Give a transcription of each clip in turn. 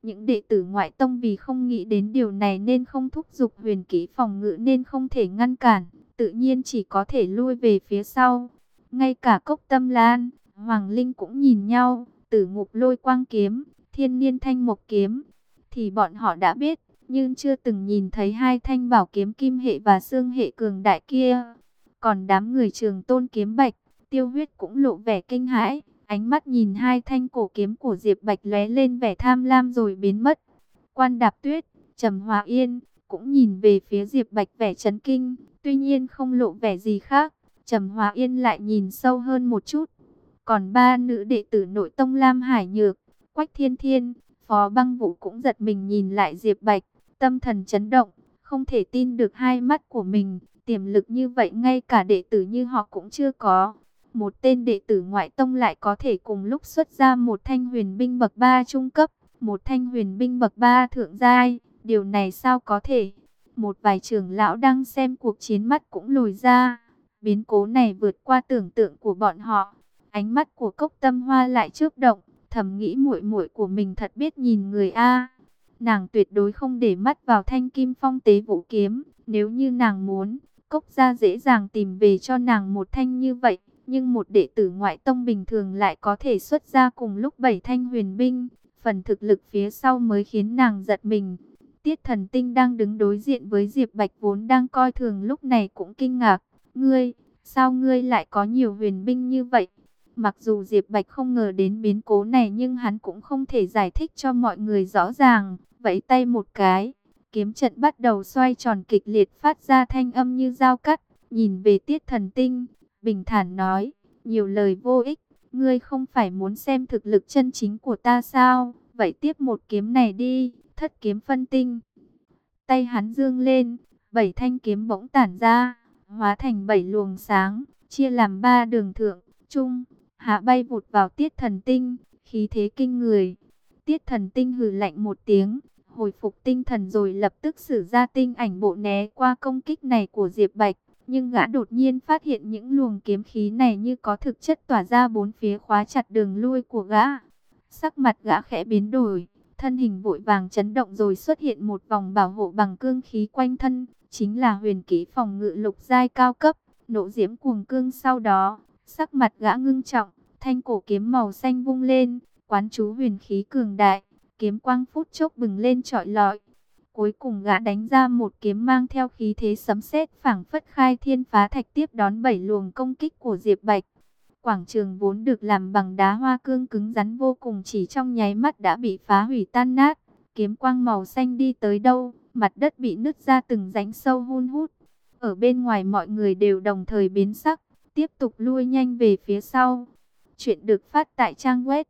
Những đệ tử ngoại tông vì không nghĩ đến điều này nên không thúc giục huyền kỹ phòng ngự nên không thể ngăn cản, tự nhiên chỉ có thể lui về phía sau. Ngay cả Cốc Tâm Lan, Hoàng Linh cũng nhìn nhau, Tử Ngục Lôi Quang kiếm, Thiên Niên Thanh Mộc kiếm, thì bọn họ đã biết, nhưng chưa từng nhìn thấy hai thanh bảo kiếm kim hệ và xương hệ cường đại kia. Còn đám người Trường Tôn kiếm Bạch, Tiêu Huyết cũng lộ vẻ kinh hãi, ánh mắt nhìn hai thanh cổ kiếm của Diệp Bạch lóe lên vẻ tham lam rồi biến mất. Quan Đạp Tuyết, Trầm Hòa Yên cũng nhìn về phía Diệp Bạch vẻ chấn kinh, tuy nhiên không lộ vẻ gì khác. Trầm Hòa Yên lại nhìn sâu hơn một chút. Còn ba nữ đệ tử nội tông Lam Hải Nhược, Quách Thiên Thiên, Phó Băng Vũ cũng giật mình nhìn lại Diệp Bạch, tâm thần chấn động, không thể tin được hai mắt của mình, tiềm lực như vậy ngay cả đệ tử như họ cũng chưa có. Một tên đệ tử ngoại tông lại có thể cùng lúc xuất ra một thanh huyền binh bậc 3 trung cấp, một thanh huyền binh bậc 3 thượng giai, điều này sao có thể? Một vài trưởng lão đang xem cuộc chiến mắt cũng lồi ra, biến cố này vượt qua tưởng tượng của bọn họ. Ánh mắt của Cốc Tâm Hoa lại chớp động, thầm nghĩ muội muội của mình thật biết nhìn người a. Nàng tuyệt đối không để mắt vào thanh kim phong tế vũ kiếm, nếu như nàng muốn, Cốc gia dễ dàng tìm về cho nàng một thanh như vậy, nhưng một đệ tử ngoại tông bình thường lại có thể xuất ra cùng lúc 7 thanh huyền binh, phần thực lực phía sau mới khiến nàng giật mình. Tiết Thần Tinh đang đứng đối diện với Diệp Bạch vốn đang coi thường lúc này cũng kinh ngạc, "Ngươi, sao ngươi lại có nhiều huyền binh như vậy?" Mặc dù Diệp Bạch không ngờ đến biến cố này nhưng hắn cũng không thể giải thích cho mọi người rõ ràng. Vẫy tay một cái, kiếm trận bắt đầu xoay tròn kịch liệt phát ra thanh âm như dao cắt. Nhìn về Tiết Thần Tinh, bình thản nói, nhiều lời vô ích, ngươi không phải muốn xem thực lực chân chính của ta sao? Vậy tiếp một kiếm này đi, Thất kiếm phân tinh. Tay hắn dương lên, 7 thanh kiếm bỗng tản ra, hóa thành 7 luồng sáng, chia làm 3 đường thượng, trung, hạ bay vụt vào Tiết Thần Tinh, khí thế kinh người. Tiết Thần Tinh hừ lạnh một tiếng, hồi phục tinh thần rồi lập tức sử ra tinh ảnh bộ né qua công kích này của Diệp Bạch. Nhưng gã đột nhiên phát hiện những luồng kiếm khí này như có thực chất tỏa ra bốn phía khóa chặt đường lui của gã. Sắc mặt gã khẽ biến đổi, thân hình vội vàng chấn động rồi xuất hiện một vòng bảo hộ bằng cương khí quanh thân, chính là huyền kỹ phòng ngự lục giai cao cấp, nộ diễm cuồng cương. Sau đó, sắc mặt gã ngưng trọng, thanh cổ kiếm màu xanh vung lên, quán chú huyền khí cường đại, kiếm quang phút chốc bừng lên chọi lọi. Cuối cùng gã đánh ra một kiếm mang theo khí thế sấm sét phảng phất khai thiên phá thạch tiếp đón 7 luồng công kích của Diệp Bạch. Quảng trường vốn được làm bằng đá hoa cương cứng rắn vô cùng chỉ trong nháy mắt đã bị phá hủy tan nát. Kiếm quang màu xanh đi tới đâu, mặt đất bị nứt ra từng rãnh sâu hun hút. Ở bên ngoài mọi người đều đồng thời biến sắc, tiếp tục lui nhanh về phía sau. Chuyện được phát tại trang web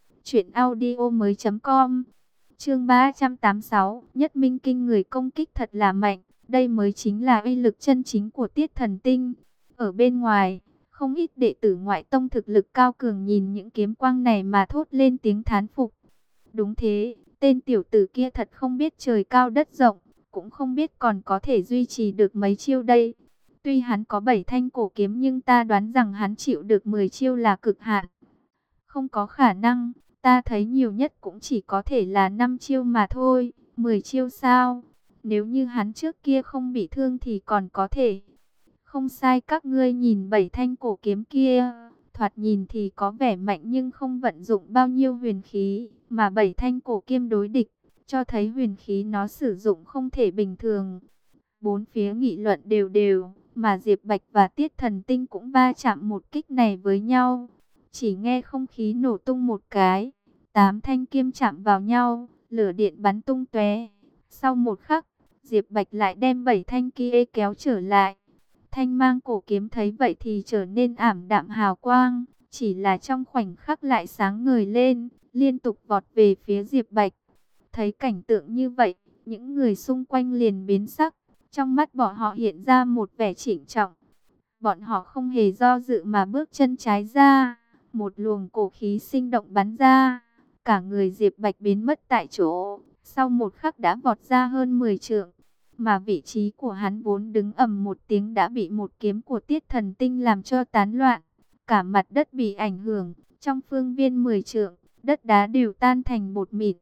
truyệnaudiomoi.com. Chương 386, Nhất Minh kinh người công kích thật là mạnh, đây mới chính là uy lực chân chính của Tiết Thần Tinh. Ở bên ngoài, không ít đệ tử ngoại tông thực lực cao cường nhìn những kiếm quang này mà thốt lên tiếng thán phục. Đúng thế, tên tiểu tử kia thật không biết trời cao đất rộng, cũng không biết còn có thể duy trì được mấy chiêu đây. Tuy hắn có 7 thanh cổ kiếm nhưng ta đoán rằng hắn chịu được 10 chiêu là cực hạn. Không có khả năng, ta thấy nhiều nhất cũng chỉ có thể là 5 chiêu mà thôi, 10 chiêu sao? Nếu như hắn trước kia không bị thương thì còn có thể. Không sai, các ngươi nhìn 7 thanh cổ kiếm kia, thoạt nhìn thì có vẻ mạnh nhưng không vận dụng bao nhiêu huyền khí, mà 7 thanh cổ kiếm đối địch, cho thấy huyền khí nó sử dụng không thể bình thường. Bốn phía nghị luận đều đều, mà Diệp Bạch và Tiết Thần Tinh cũng va chạm một kích này với nhau. Chỉ nghe không khí nổ tung một cái, 8 thanh kiếm chạm vào nhau, lửa điện bắn tung tóe. Sau một khắc, Diệp Bạch lại đem 7 thanh kia kéo trở lại. Thanh mang cổ kiếm thấy vậy thì trở nên ảm đạm hào quang, chỉ là trong khoảnh khắc lại sáng ngời lên, liên tục vọt về phía Diệp Bạch. Thấy cảnh tượng như vậy, những người xung quanh liền biến sắc, trong mắt bọn họ hiện ra một vẻ trịnh trọng. Bọn họ không hề do dự mà bước chân trái ra, một luồng cổ khí sinh động bắn ra, cả người Diệp Bạch biến mất tại chỗ, sau một khắc đã vọt ra hơn 10 trượng. Mà vị trí của hắn vốn đứng ầm một tiếng đã bị một kiếm của Tiết Thần Tinh làm cho tán loạn. Cả mặt đất bị ảnh hưởng, trong phương viên 10 trượng, đất đá đều tan thành bột mịn.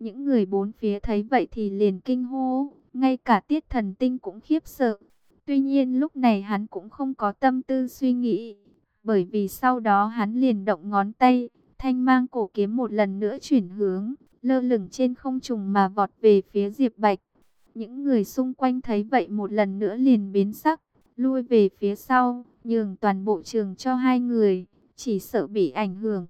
Những người bốn phía thấy vậy thì liền kinh hô, ngay cả Tiết Thần Tinh cũng khiếp sợ. Tuy nhiên lúc này hắn cũng không có tâm tư suy nghĩ, bởi vì sau đó hắn liền động ngón tay, thanh mang cổ kiếm một lần nữa chuyển hướng, lơ lửng trên không trung mà vọt về phía Diệp Bạch. Những người xung quanh thấy vậy một lần nữa liền biến sắc, lui về phía sau, nhường toàn bộ trường cho hai người, chỉ sợ bị ảnh hưởng.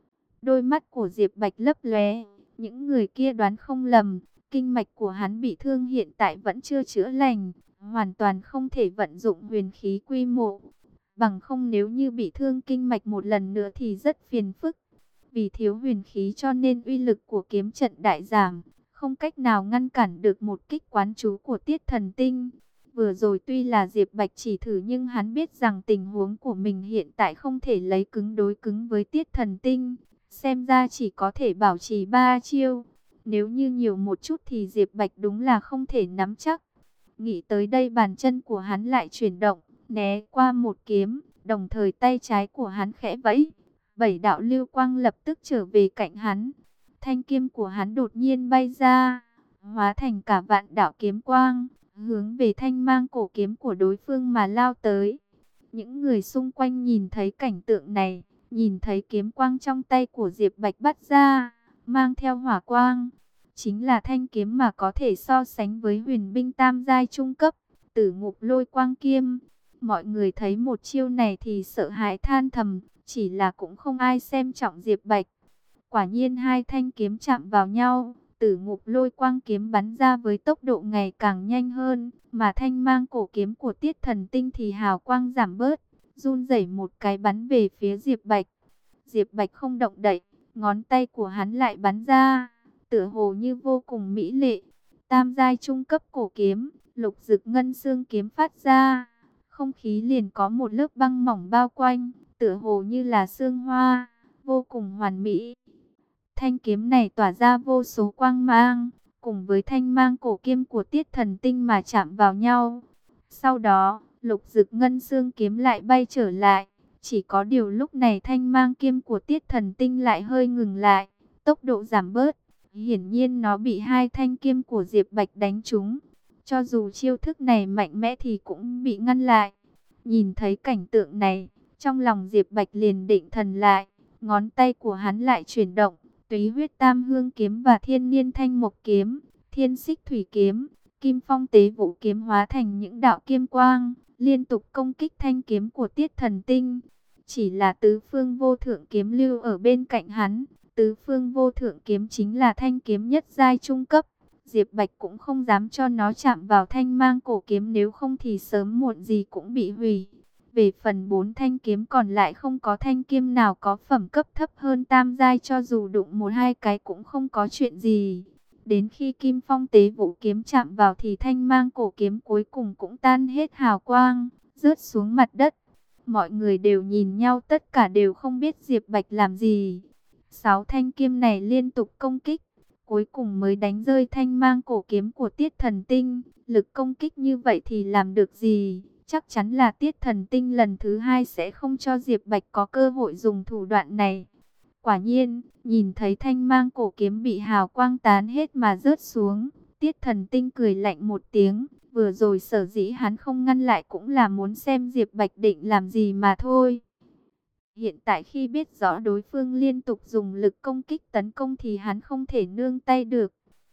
Đôi mắt của Diệp Bạch lấp lóe, những người kia đoán không lầm, kinh mạch của hắn bị thương hiện tại vẫn chưa chữa lành, hoàn toàn không thể vận dụng huyền khí quy mô. Bằng không nếu như bị thương kinh mạch một lần nữa thì rất phiền phức. Vì thiếu huyền khí cho nên uy lực của kiếm trận đại giảm, không cách nào ngăn cản được một kích quán chú của Tiết Thần Tinh. Vừa rồi tuy là Diệp Bạch chỉ thử nhưng hắn biết rằng tình huống của mình hiện tại không thể lấy cứng đối cứng với Tiết Thần Tinh. Xem ra chỉ có thể bảo trì 3 chiêu. Nếu như nhiều một chút thì Diệp Bạch đúng là không thể nắm chắc. Nghĩ tới đây bàn chân của hắn lại chuyển động, né qua một kiếm, đồng thời tay trái của hắn khẽ vẫy. 7 đạo lưu quang lập tức trở về cạnh hắn. Thanh kiếm của hắn đột nhiên bay ra, hóa thành cả vạn đạo kiếm quang, hướng về thanh mang cổ kiếm của đối phương mà lao tới. Những người xung quanh nhìn thấy cảnh tượng này, nhìn thấy kiếm quang trong tay của Diệp Bạch bắt ra, mang theo hỏa quang. Chính là thanh kiếm mà có thể so sánh với huyền binh tam giai trung cấp, Tử Ngục Lôi Quang Kiếm. Mọi người thấy một chiêu này thì sợ hãi than thầm, chỉ là cũng không ai xem trọng Diệp Bạch. Quả nhiên hai thanh kiếm chạm vào nhau, Tử Ngục Lôi Quang Kiếm bắn ra với tốc độ ngày càng nhanh hơn, mà thanh mang cổ kiếm của Tiết Thần Tinh thì hào quang giảm bớt, run rẩy một cái bắn về phía Diệp Bạch. Diệp Bạch không động đậy, ngón tay của hắn lại bắn ra, tựa hồ như vô cùng mỹ lệ. Tam giai trung cấp cổ kiếm, Lục Dực Ngân Xương kiếm phát ra, không khí liền có một lớp băng mỏng bao quanh, tựa hồ như là sương hoa, vô cùng hoàn mỹ. Thanh kiếm này tỏa ra vô số quang mang, cùng với thanh mang cổ kiếm của Tiết Thần Tinh mà chạm vào nhau. Sau đó, Lục Dực Ngân Xương kiếm lại bay trở lại. Chỉ có điều lúc này thanh mang kiếm của Tiết Thần Tinh lại hơi ngừng lại, tốc độ giảm bớt. Hiển nhiên nó bị hai thanh kiếm của Diệp Bạch đánh trúng. Cho dù chiêu thức này mạnh mẽ thì cũng bị ngăn lại. Nhìn thấy cảnh tượng này, trong lòng Diệp Bạch liền định thần lại. Ngón tay của hắn lại chuyển động. Túy Huyết Tam Hương kiếm và Thiên Niên Thanh Mộc kiếm, Thiên Xích Thủy kiếm, Kim Phong Tế Vũ kiếm hóa thành những đạo kiếm quang, liên tục công kích thanh kiếm của Tiết Thần Tinh. Chỉ là Tứ Phương Vô Thượng kiếm lưu ở bên cạnh hắn. Tứ Phương Vô Thượng kiếm chính là thanh kiếm nhất giai trung cấp. Diệp Bạch cũng không dám cho nó chạm vào thanh mang cổ kiếm, nếu không thì sớm muộn gì cũng bị hủy. Về phần 4 thanh kiếm còn lại không có thanh kiếm nào có phẩm cấp thấp hơn tam giai, cho dù đụng một hai cái cũng không có chuyện gì. Đến khi Kim Phong Tế Vũ kiếm chạm vào thì thanh mang cổ kiếm cuối cùng cũng tan hết hào quang, rớt xuống mặt đất. Mọi người đều nhìn nhau, tất cả đều không biết Diệp Bạch làm gì. 6 thanh kiếm này liên tục công kích, cuối cùng mới đánh rơi thanh mang cổ kiếm của Tiết Thần Tinh. Lực công kích như vậy thì làm được gì? Chắc chắn là Tiết Thần Tinh lần thứ hai sẽ không cho Diệp Bạch có cơ hội dùng thủ đoạn này. Quả nhiên, nhìn thấy thanh mang cổ kiếm bị hào quang tán hết mà rớt xuống, Tiết Thần Tinh cười lạnh một tiếng. Vừa rồi sở dĩ hắn không ngăn lại cũng là muốn xem Diệp Bạch định làm gì mà thôi. Hiện tại khi biết rõ đối phương liên tục dùng lực công kích tấn công thì hắn không thể nương tay được.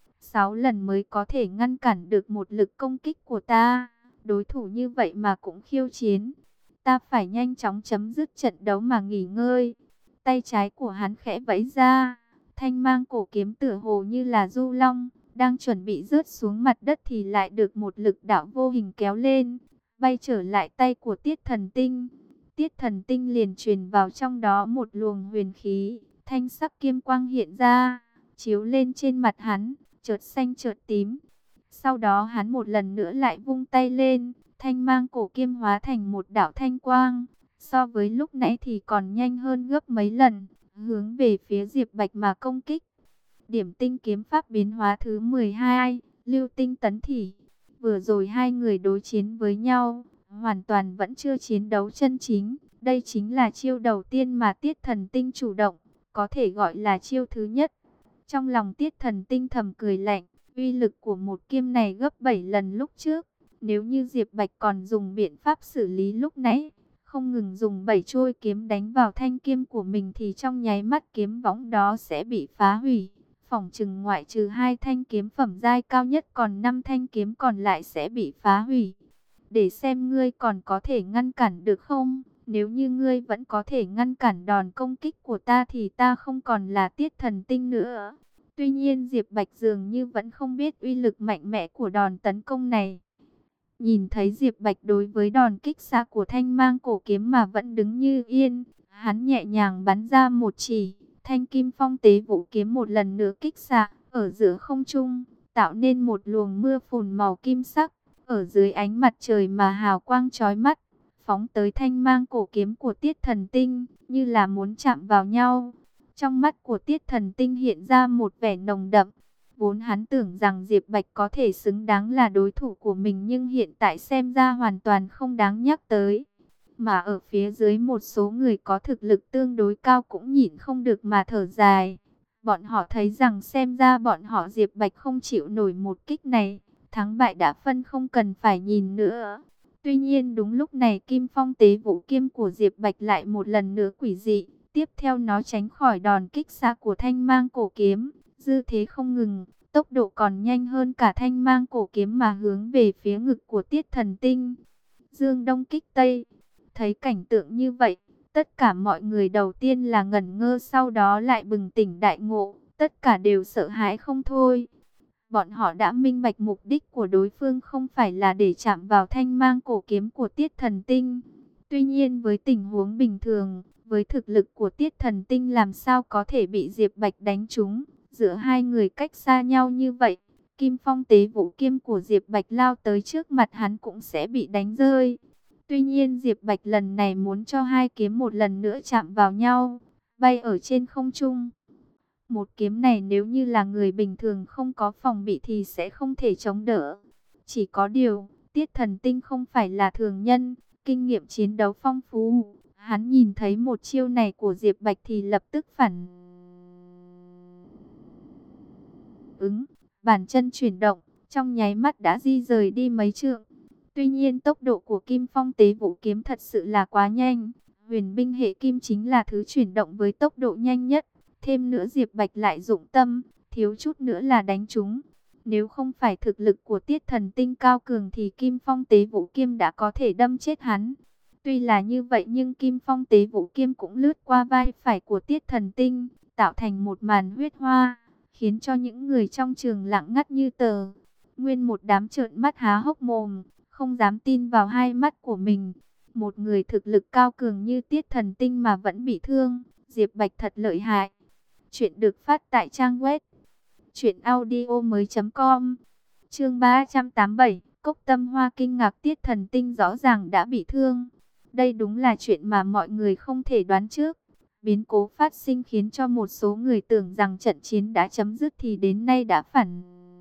6 lần mới có thể ngăn cản được một lực công kích của ta. Đối thủ như vậy mà cũng khiêu chiến. Ta phải nhanh chóng chấm dứt trận đấu mà nghỉ ngơi. Tay trái của hắn khẽ vẫy ra. Thanh mang cổ kiếm tựa hồ như là du long, đang chuẩn bị rớt xuống mặt đất thì lại được một lực đạo vô hình kéo lên, bay trở lại tay của Tiết Thần Tinh. Tiết Thần Tinh liền truyền vào trong đó một luồng huyền khí, thanh sắc kiếm quang hiện ra, chiếu lên trên mặt hắn, chợt xanh chợt tím. Sau đó hắn một lần nữa lại vung tay lên, thanh mang cổ kiếm hóa thành một đạo thanh quang, so với lúc nãy thì còn nhanh hơn gấp mấy lần, hướng về phía Diệp Bạch mà công kích. Điểm tinh kiếm pháp biến hóa thứ 12, lưu tinh tấn thỉ. Vừa rồi hai người đối chiến với nhau, hoàn toàn vẫn chưa chiến đấu chân chính. Đây chính là chiêu đầu tiên mà Tiết Thần Tinh chủ động, có thể gọi là chiêu thứ nhất. Trong lòng Tiết Thần Tinh thầm cười lạnh, uy lực của một kiếm này gấp 7 lần lúc trước. Nếu như Diệp Bạch còn dùng biện pháp xử lý lúc nãy, không ngừng dùng 7 trôi kiếm đánh vào thanh kiếm của mình thì trong nháy mắt kiếm võng đó sẽ bị phá hủy. Phỏng chừng ngoại trừ 2 thanh kiếm phẩm giai cao nhất, còn 5 thanh kiếm còn lại sẽ bị phá hủy. Để xem ngươi còn có thể ngăn cản được không? Nếu như ngươi vẫn có thể ngăn cản đòn công kích của ta thì ta không còn là Tiết Thần Tinh nữa. Tuy nhiên Diệp Bạch dường như vẫn không biết uy lực mạnh mẽ của đòn tấn công này. Nhìn thấy Diệp Bạch đối với đòn kích xạ của thanh mang cổ kiếm mà vẫn đứng như yên, hắn nhẹ nhàng bắn ra một chỉ, thanh kim phong tế vũ kiếm một lần nữa kích xạ ở giữa không trung, tạo nên một luồng mưa phùn màu kim sắc, ở dưới ánh mặt trời mà hào quang chói mắt, phóng tới thanh mang cổ kiếm của Tiết Thần Tinh, như là muốn chạm vào nhau. Trong mắt của Tiết Thần Tinh hiện ra một vẻ nồng đậm. Vốn hắn tưởng rằng Diệp Bạch có thể xứng đáng là đối thủ của mình, nhưng hiện tại xem ra hoàn toàn không đáng nhắc tới. Mà ở phía dưới một số người có thực lực tương đối cao cũng nhịn không được mà thở dài. Bọn họ thấy rằng xem ra bọn họ Diệp Bạch không chịu nổi một kích này. Thắng bại đã phân, không cần phải nhìn nữa. Tuy nhiên đúng lúc này kim phong tế vũ kiếm của Diệp Bạch lại một lần nữa quỷ dị. Tiếp theo nó tránh khỏi đòn kích xạ của thanh mang cổ kiếm. Dư thế không ngừng, tốc độ còn nhanh hơn cả thanh mang cổ kiếm mà hướng về phía ngực của Tiết Thần Tinh. Dương Đông kích Tây. Thấy cảnh tượng như vậy, tất cả mọi người đầu tiên là ngẩn ngơ, sau đó lại bừng tỉnh đại ngộ, tất cả đều sợ hãi không thôi. Bọn họ đã minh bạch mục đích của đối phương không phải là để chạm vào thanh mang cổ kiếm của Tiết Thần Tinh. Tuy nhiên với tình huống bình thường, với thực lực của Tiết Thần Tinh làm sao có thể bị Diệp Bạch đánh trúng. Giữa hai người cách xa nhau như vậy, kim phong tế vũ kiếm của Diệp Bạch lao tới trước mặt hắn cũng sẽ bị đánh rơi. Tuy nhiên Diệp Bạch lần này muốn cho hai kiếm một lần nữa chạm vào nhau, bay ở trên không trung. Một kiếm này nếu như là người bình thường không có phòng bị thì sẽ không thể chống đỡ. Chỉ có điều, Tiết Thần Tinh không phải là thường nhân, kinh nghiệm chiến đấu phong phú. Hắn nhìn thấy một chiêu này của Diệp Bạch thì lập tức phản ứng, bàn chân chuyển động, trong nháy mắt đã di rời đi mấy trượng. Tuy nhiên tốc độ của kim phong tế vũ kiếm thật sự là quá nhanh. Huyền binh hệ kim chính là thứ chuyển động với tốc độ nhanh nhất. Thêm nữa Diệp Bạch lại dụng tâm, thiếu chút nữa là đánh trúng. Nếu không phải thực lực của Tiết Thần Tinh cao cường thì kim phong tế vũ kiếm đã có thể đâm chết hắn. Tuy là như vậy nhưng kim phong tế vũ kiếm cũng lướt qua vai phải của Tiết Thần Tinh, tạo thành một màn huyết hoa, khiến cho những người trong trường lặng ngắt như tờ. Nguyên một đám trợn mắt há hốc mồm, không dám tin vào hai mắt của mình. Một người thực lực cao cường như Tiết Thần Tinh mà vẫn bị thương, Diệp Bạch thật lợi hại. Chuyện được phát tại trang web truyệnaudiomoi.com. Chương 387, Cốc Tâm Hoa kinh ngạc, Tiết Thần Tinh rõ ràng đã bị thương. Đây đúng là chuyện mà mọi người không thể đoán trước. Biến cố phát sinh khiến cho một số người tưởng rằng trận chiến đã chấm dứt thì đến nay đã phản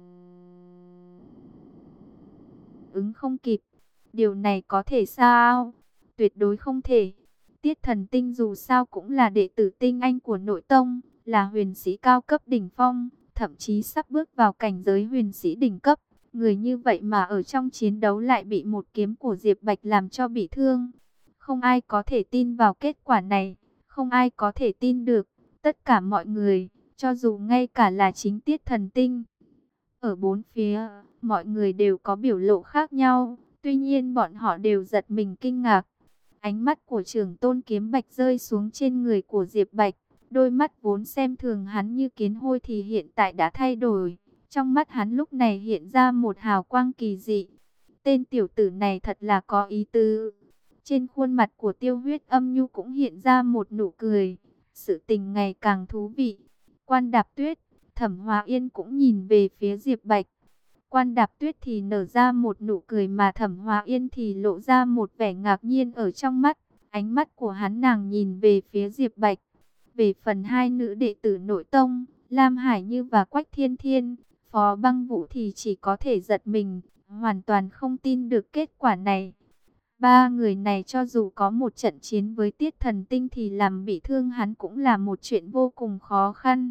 ứng không kịp. Điều này có thể sao? Tuyệt đối không thể. Tiết Thần Tinh dù sao cũng là đệ tử tinh anh của nội tông, là huyền sĩ cao cấp đỉnh phong, thậm chí sắp bước vào cảnh giới huyền sĩ đỉnh cấp. Người như vậy mà ở trong chiến đấu lại bị một kiếm của Diệp Bạch làm cho bị thương. Không ai có thể tin vào kết quả này, không ai có thể tin được. Tất cả mọi người, cho dù ngay cả là chính Tiết Thần Tinh, ở bốn phía, mọi người đều có biểu lộ khác nhau. Tuy nhiên bọn họ đều giật mình kinh ngạc. Ánh mắt của trưởng tôn kiếm bạch rơi xuống trên người của Diệp Bạch. Đôi mắt vốn xem thường hắn như kiến hôi thì hiện tại đã thay đổi. Trong mắt hắn lúc này hiện ra một hào quang kỳ dị. Tên tiểu tử này thật là có ý tứ. Trên khuôn mặt của Tiêu Huyết Âm Nhu cũng hiện ra một nụ cười. Sự tình ngày càng thú vị. Quan Đạp Tuyết, Thẩm Hòa Yên cũng nhìn về phía Diệp Bạch. Quan Đạp Tuyết thì nở ra một nụ cười mà Thẩm Hòa Yên thì lộ ra một vẻ ngạc nhiên ở trong mắt. Ánh mắt của hắn nàng nhìn về phía Diệp Bạch. Về phần hai nữ đệ tử nội tông, Lam Hải Như và Quách Thiên Thiên, Phó Băng Vũ thì chỉ có thể giật mình, hoàn toàn không tin được kết quả này. Ba người này cho dù có một trận chiến với Tiết Thần Tinh thì làm bị thương hắn cũng là một chuyện vô cùng khó khăn.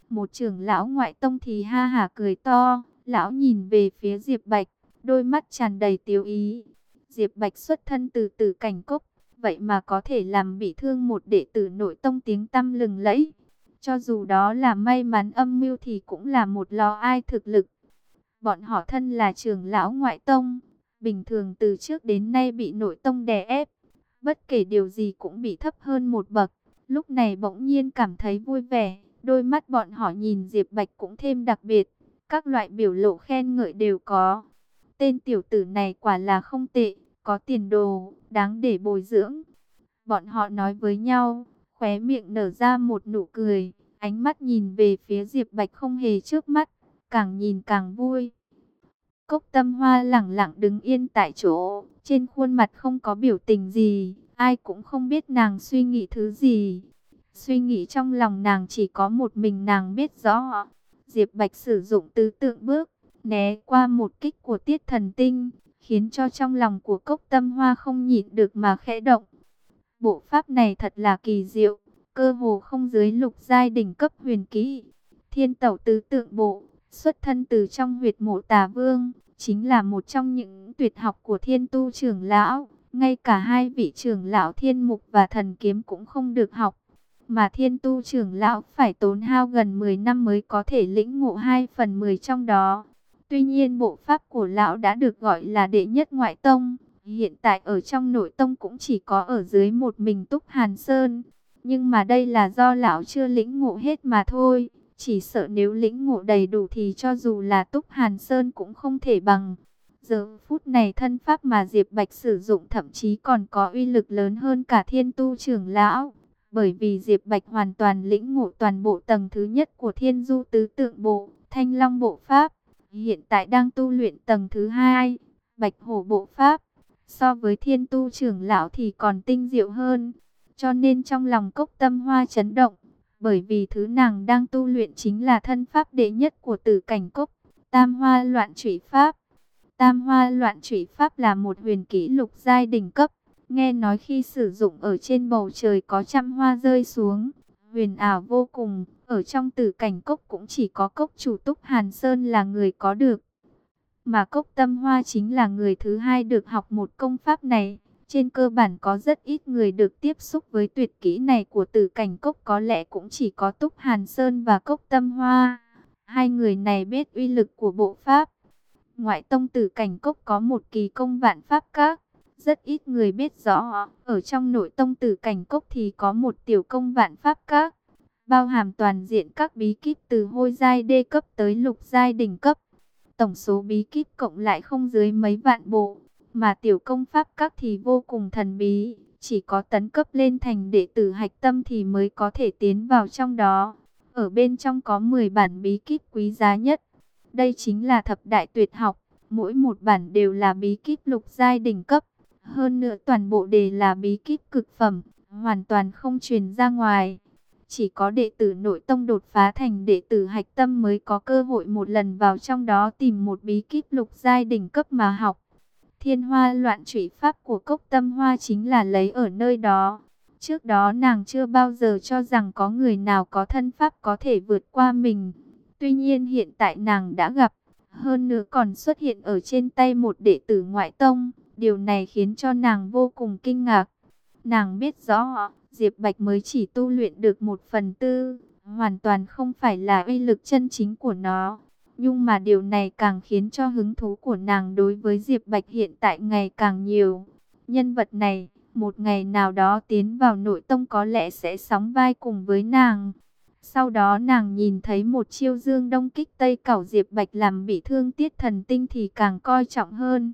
Một trưởng lão ngoại tông thì ha hả cười to, lão nhìn về phía Diệp Bạch, đôi mắt tràn đầy tiếu ý. Diệp Bạch xuất thân từ Tử Cảnh Cốc, vậy mà có thể làm bị thương một đệ tử nội tông tiếng tăm lừng lẫy. Cho dù đó là may mắn âm mưu thì cũng là một lò ai thực lực. Bọn họ thân là trưởng lão ngoại tông, bình thường từ trước đến nay bị nội tông đè ép, bất kể điều gì cũng bị thấp hơn một bậc. Lúc này bỗng nhiên cảm thấy vui vẻ, đôi mắt bọn họ nhìn Diệp Bạch cũng thêm đặc biệt, các loại biểu lộ khen ngợi đều có. Tên tiểu tử này quả là không tệ, có tiền đồ, đáng để bồi dưỡng. Bọn họ nói với nhau, khóe miệng nở ra một nụ cười, ánh mắt nhìn về phía Diệp Bạch không hề chớp mắt, càng nhìn càng vui. Cốc Tâm Hoa lẳng lặng đứng yên tại chỗ, trên khuôn mặt không có biểu tình gì, ai cũng không biết nàng suy nghĩ thứ gì. Suy nghĩ trong lòng nàng chỉ có một mình nàng biết rõ. Diệp Bạch sử dụng tứ tượng bước, né qua một kích của Tiết Thần Tinh, khiến cho trong lòng của Cốc Tâm Hoa không nhịn được mà khẽ động. Bộ pháp này thật là kỳ diệu, cơ hồ không dưới lục giai đỉnh cấp huyền kỹ. Thiên Tẩu tứ tượng bộ, xuất thân từ trong huyệt mộ Tà Vương, chính là một trong những tuyệt học của Thiên Tu trưởng lão. Ngay cả hai vị trưởng lão Thiên Mục và Thần Kiếm cũng không được học, mà Thiên Tu trưởng lão phải tốn hao gần 10 năm mới có thể lĩnh ngộ 2/10 trong đó. Tuy nhiên bộ pháp của lão đã được gọi là đệ nhất ngoại tông, hiện tại ở trong nội tông cũng chỉ có ở dưới một mình Túc Hàn Sơn. Nhưng mà đây là do lão chưa lĩnh ngộ hết mà thôi. Chỉ sợ nếu lĩnh ngộ đầy đủ thì cho dù là Túc Hàn Sơn cũng không thể bằng. Giờ phút này thân pháp mà Diệp Bạch sử dụng thậm chí còn có uy lực lớn hơn cả Thiên Tu trưởng lão. Bởi vì Diệp Bạch hoàn toàn lĩnh ngộ toàn bộ tầng thứ nhất của Thiên Du tứ tượng bộ, Thanh Long bộ pháp. Hiện tại đang tu luyện tầng thứ hai, Bạch Hổ bộ pháp. So với Thiên Tu trưởng lão thì còn tinh diệu hơn. Cho nên trong lòng Cốc Tâm Hoa chấn động. Bởi vì thứ nàng đang tu luyện chính là thân pháp đệ nhất của Tử Cảnh Cốc, Tam Hoa Loạn Chủy Pháp. Tam Hoa Loạn Chủy Pháp là một huyền kỹ lục giai đỉnh cấp. Nghe nói khi sử dụng ở trên bầu trời có trăm hoa rơi xuống, huyền ảo vô cùng. Ở trong Tử Cảnh Cốc cũng chỉ có cốc chủ Túc Hàn Sơn là người có được. Mà Cốc Tâm Hoa chính là người thứ hai được học một công pháp này. Trên cơ bản có rất ít người được tiếp xúc với tuyệt kỹ này của Tử Cảnh Cốc, có lẽ cũng chỉ có Túc Hàn Sơn và Cốc Tâm Hoa. Hai người này biết uy lực của bộ pháp. Ngoại tông Tử Cảnh Cốc có một kỳ công vạn pháp các, rất ít người biết rõ. Ở trong nội tông Tử Cảnh Cốc thì có một tiểu công vạn pháp các, bao hàm toàn diện các bí kíp từ hôi giai đê cấp tới lục giai đỉnh cấp. Tổng số bí kíp cộng lại không dưới mấy vạn bộ. Mà tiểu công pháp các thì vô cùng thần bí, chỉ có tấn cấp lên thành đệ tử hạch tâm thì mới có thể tiến vào trong đó. Ở bên trong có 10 bản bí kíp quý giá nhất. Đây chính là thập đại tuyệt học, mỗi một bản đều là bí kíp lục giai đỉnh cấp. Hơn nữa toàn bộ đều là bí kíp cực phẩm, hoàn toàn không truyền ra ngoài. Chỉ có đệ tử nội tông đột phá thành đệ tử hạch tâm mới có cơ hội một lần vào trong đó tìm một bí kíp lục giai đỉnh cấp mà học. Thiên Hoa Loạn Chủy Pháp của Cốc Tâm Hoa chính là lấy ở nơi đó. Trước đó nàng chưa bao giờ cho rằng có người nào có thân pháp có thể vượt qua mình. Tuy nhiên hiện tại nàng đã gặp, hơn nữa còn xuất hiện ở trên tay một đệ tử ngoại tông. Điều này khiến cho nàng vô cùng kinh ngạc. Nàng biết rõ, Diệp Bạch mới chỉ tu luyện được 1/4, hoàn toàn không phải là uy lực chân chính của nó. Nhưng mà điều này càng khiến cho hứng thú của nàng đối với Diệp Bạch hiện tại ngày càng nhiều. Nhân vật này, một ngày nào đó tiến vào nội tông có lẽ sẽ sóng vai cùng với nàng. Sau đó nàng nhìn thấy một chiêu dương đông kích tây cẩu Diệp Bạch làm bị thương Tiết Thần Tinh thì càng coi trọng hơn.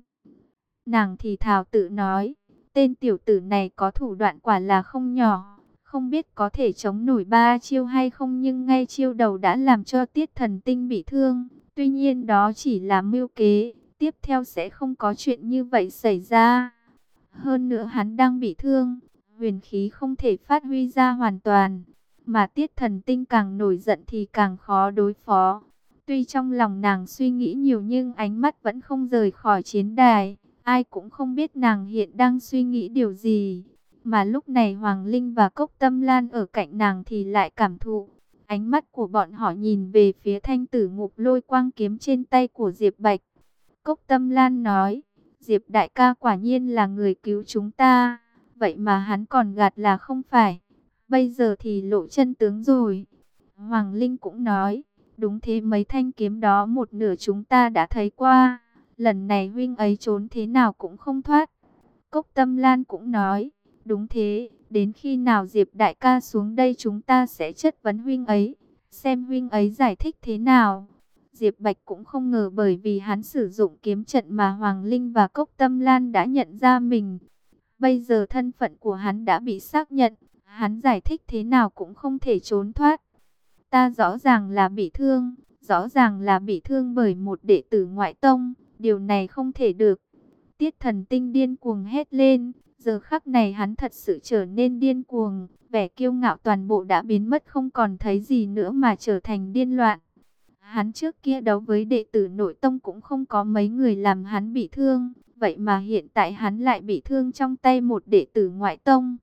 Nàng thì thào tự nói, tên tiểu tử này có thủ đoạn quả là không nhỏ. Không biết có thể chống nổi 3 chiêu hay không, nhưng ngay chiêu đầu đã làm cho Tiết Thần Tinh bị thương. Tuy nhiên đó chỉ là mưu kế, tiếp theo sẽ không có chuyện như vậy xảy ra. Hơn nữa hắn đang bị thương, huyền khí không thể phát huy ra hoàn toàn. Mà Tiết Thần Tinh càng nổi giận thì càng khó đối phó. Tuy trong lòng nàng suy nghĩ nhiều nhưng ánh mắt vẫn không rời khỏi chiến đài. Ai cũng không biết nàng hiện đang suy nghĩ điều gì. Mà lúc này Hoàng Linh và Cốc Tâm Lan ở cạnh nàng thì lại cảm thụ. Ánh mắt của bọn họ nhìn về phía thanh tử ngục lôi quang kiếm trên tay của Diệp Bạch. Cốc Tâm Lan nói, Diệp đại ca quả nhiên là người cứu chúng ta, vậy mà hắn còn gạt là không phải. Bây giờ thì lộ chân tướng rồi. Hoàng Linh cũng nói, đúng thế, mấy thanh kiếm đó một nửa chúng ta đã thấy qua. Lần này huynh ấy trốn thế nào cũng không thoát. Cốc Tâm Lan cũng nói, đúng thế, đến khi nào Diệp đại ca xuống đây chúng ta sẽ chất vấn huynh ấy, xem huynh ấy giải thích thế nào. Diệp Bạch cũng không ngờ bởi vì hắn sử dụng kiếm trận mà Hoàng Linh và Cốc Tâm Lan đã nhận ra mình. Bây giờ thân phận của hắn đã bị xác nhận, hắn giải thích thế nào cũng không thể trốn thoát. Ta rõ ràng là bị thương, rõ ràng là bị thương bởi một đệ tử ngoại tông, điều này không thể được. Tiết Thần Tinh điên cuồng hét lên, giờ khắc này hắn thật sự trở nên điên cuồng, vẻ kiêu ngạo toàn bộ đã biến mất không còn thấy gì nữa mà trở thành điên loạn. Hắn trước kia đấu với đệ tử nội tông cũng không có mấy người làm hắn bị thương, vậy mà hiện tại hắn lại bị thương trong tay một đệ tử ngoại tông.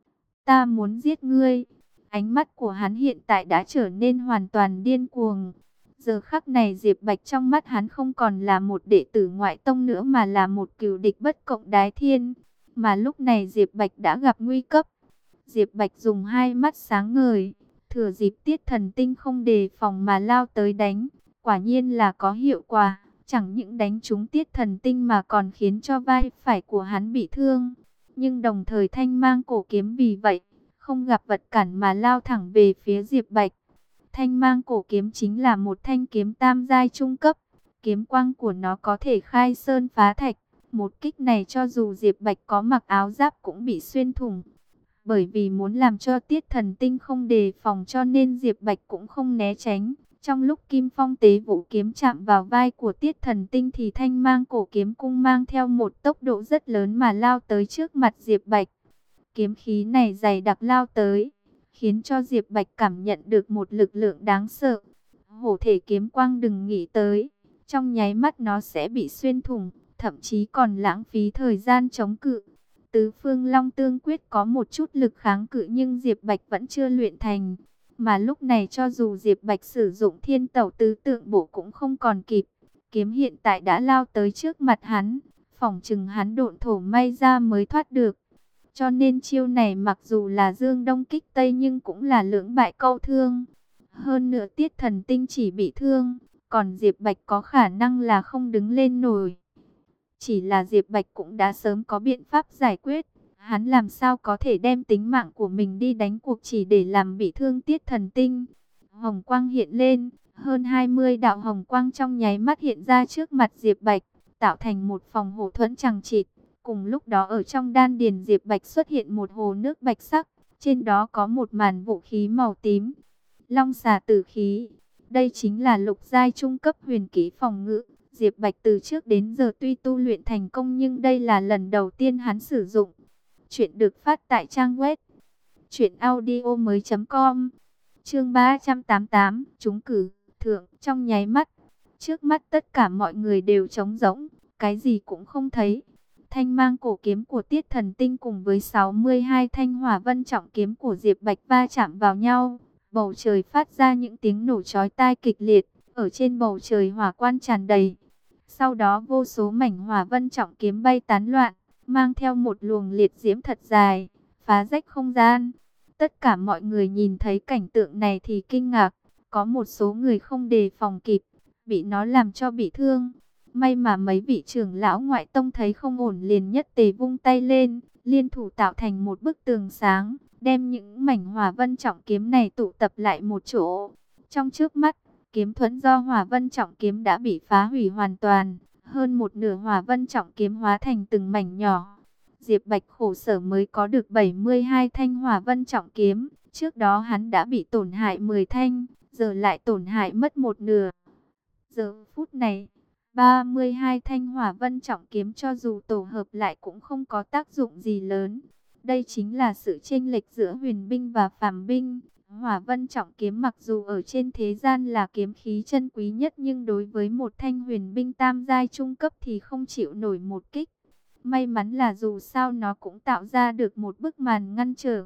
Ta muốn giết ngươi. Ánh mắt của hắn hiện tại đã trở nên hoàn toàn điên cuồng. Giờ khắc này Diệp Bạch trong mắt hắn không còn là một đệ tử ngoại tông nữa mà là một cừu địch bất cộng đái thiên. Mà lúc này Diệp Bạch đã gặp nguy cấp. Diệp Bạch dùng hai mắt sáng ngời, thừa dịp Tiết Thần Tinh không đề phòng mà lao tới đánh. Quả nhiên là có hiệu quả, chẳng những đánh trúng Tiết Thần Tinh mà còn khiến cho vai phải của hắn bị thương. Nhưng đồng thời Thanh Mang cổ kiếm vì vậy không gặp vật cản mà lao thẳng về phía Diệp Bạch. Thanh Mang cổ kiếm chính là một thanh kiếm tam giai trung cấp, kiếm quang của nó có thể khai sơn phá thạch. Một kích này cho dù Diệp Bạch có mặc áo giáp cũng bị xuyên thủng. Bởi vì muốn làm cho Tiết Thần Tinh không đề phòng cho nên Diệp Bạch cũng không né tránh. Trong lúc Kim Phong tế vũ kiếm chạm vào vai của Tiết Thần Tinh thì Thanh Mang cổ kiếm cung mang theo một tốc độ rất lớn mà lao tới trước mặt Diệp Bạch. Kiếm khí này dày đặc lao tới, khiến cho Diệp Bạch cảm nhận được một lực lượng đáng sợ. Hổ thể kiếm quang đừng nghĩ tới, trong nháy mắt nó sẽ bị xuyên thủng, thậm chí còn lãng phí thời gian chống cự. Tứ Phương Long Tương Quyết có một chút lực kháng cự nhưng Diệp Bạch vẫn chưa luyện thành. Mà lúc này cho dù Diệp Bạch sử dụng Thiên Tẩu Tứ Tượng Bổ cũng không còn kịp. Kiếm hiện tại đã lao tới trước mặt hắn, phỏng chừng hắn độn thổ may ra mới thoát được. Cho nên chiêu này mặc dù là Dương Đông kích Tây nhưng cũng là lưỡng bại câu thương. Hơn nữa Tiết Thần Tinh chỉ bị thương, còn Diệp Bạch có khả năng là không đứng lên nổi. Chỉ là Diệp Bạch cũng đã sớm có biện pháp giải quyết. Hắn làm sao có thể đem tính mạng của mình đi đánh cuộc chỉ để làm bị thương Tiết Thần Tinh. Hồng quang hiện lên, hơn 20 đạo hồng quang trong nháy mắt hiện ra trước mặt Diệp Bạch, tạo thành một phòng hộ thuẫn chằng chịt. Cùng lúc đó ở trong đan điền Diệp Bạch xuất hiện một hồ nước bạch sắc, trên đó có một màn vũ khí màu tím. Long xà tử khí, đây chính là lục giai trung cấp huyền kỹ phòng ngự. Diệp Bạch từ trước đến giờ tuy tu luyện thành công nhưng đây là lần đầu tiên hắn sử dụng. Chuyện được phát tại trang web truyệnaudiomoi.com. Chương 388, trúng cử, thượng, trong nháy mắt. Trước mắt tất cả mọi người đều trống rỗng, cái gì cũng không thấy. Thanh Mang cổ kiếm của Tiết Thần Tinh cùng với 62 thanh hỏa vân trọng kiếm của Diệp Bạch va chạm vào nhau. Bầu trời phát ra những tiếng nổ chói tai kịch liệt, ở trên bầu trời hỏa quan tràn đầy. Sau đó vô số mảnh hỏa vân trọng kiếm bay tán loạn, mang theo một luồng liệt diễm thật dài, phá rách không gian. Tất cả mọi người nhìn thấy cảnh tượng này thì kinh ngạc, có một số người không đề phòng kịp, bị nó làm cho bị thương. May mà mấy vị trưởng lão ngoại tông thấy không ổn liền nhất tề vung tay lên, liên thủ tạo thành một bức tường sáng, đem những mảnh hỏa vân trọng kiếm này tụ tập lại một chỗ. Trong trước mắt, kiếm thuẫn do hỏa vân trọng kiếm đã bị phá hủy hoàn toàn, hơn một nửa hỏa vân trọng kiếm hóa thành từng mảnh nhỏ. Diệp Bạch khổ sở mới có được 72 thanh hỏa vân trọng kiếm, trước đó hắn đã bị tổn hại 10 thanh, giờ lại tổn hại mất một nửa. Giờ phút này, 32 thanh hỏa vân trọng kiếm cho dù tổ hợp lại cũng không có tác dụng gì lớn. Đây chính là sự chênh lệch giữa huyền binh và phàm binh. Hỏa vân trọng kiếm mặc dù ở trên thế gian là kiếm khí chân quý nhất nhưng đối với một thanh huyền binh tam giai trung cấp thì không chịu nổi một kích. May mắn là dù sao nó cũng tạo ra được một bức màn ngăn trở.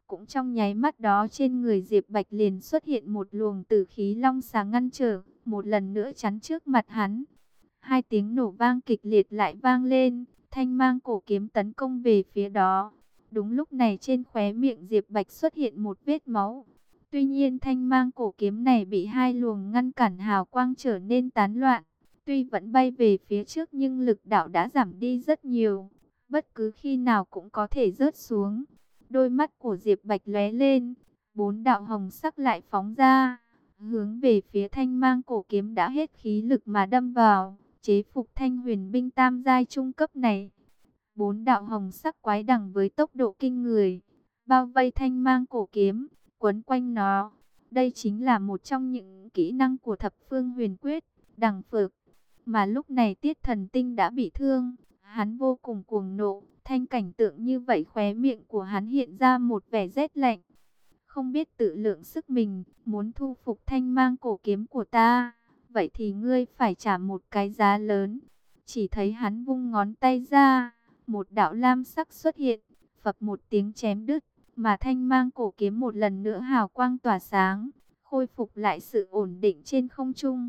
Cũng trong nháy mắt đó trên người Diệp Bạch liền xuất hiện một luồng tử khí long xà ngăn trở, một lần nữa chắn trước mặt hắn. Hai tiếng nổ vang kịch liệt lại vang lên, thanh mang cổ kiếm tấn công về phía đó. Đúng lúc này trên khóe miệng Diệp Bạch xuất hiện một vết máu. Tuy nhiên thanh mang cổ kiếm này bị hai luồng ngăn cản, hào quang trở nên tán loạn. Tuy vẫn bay về phía trước nhưng lực đạo đã giảm đi rất nhiều. Bất cứ khi nào cũng có thể rớt xuống. Đôi mắt của Diệp Bạch lóe lên, bốn đạo hồng sắc lại phóng ra, hướng về phía thanh mang cổ kiếm đã hết khí lực mà đâm vào, chế phục thanh huyền binh tam giai trung cấp này. Bốn đạo hồng sắc quái đằng với tốc độ kinh người, bao vây thanh mang cổ kiếm, quấn quanh nó. Đây chính là một trong những kỹ năng của thập phương huyền quyết, đằng phược. Mà lúc này Tiết Thần Tinh đã bị thương, hắn vô cùng cuồng nộ, thanh cảnh tượng như vậy khóe miệng của hắn hiện ra một vẻ rét lạnh. Không biết tự lượng sức mình, muốn thu phục thanh mang cổ kiếm của ta, vậy thì ngươi phải trả một cái giá lớn. Chỉ thấy hắn vung ngón tay ra, một đạo lam sắc xuất hiện, phập một tiếng chém đứt, mà thanh mang cổ kiếm một lần nữa hào quang tỏa sáng, khôi phục lại sự ổn định trên không trung.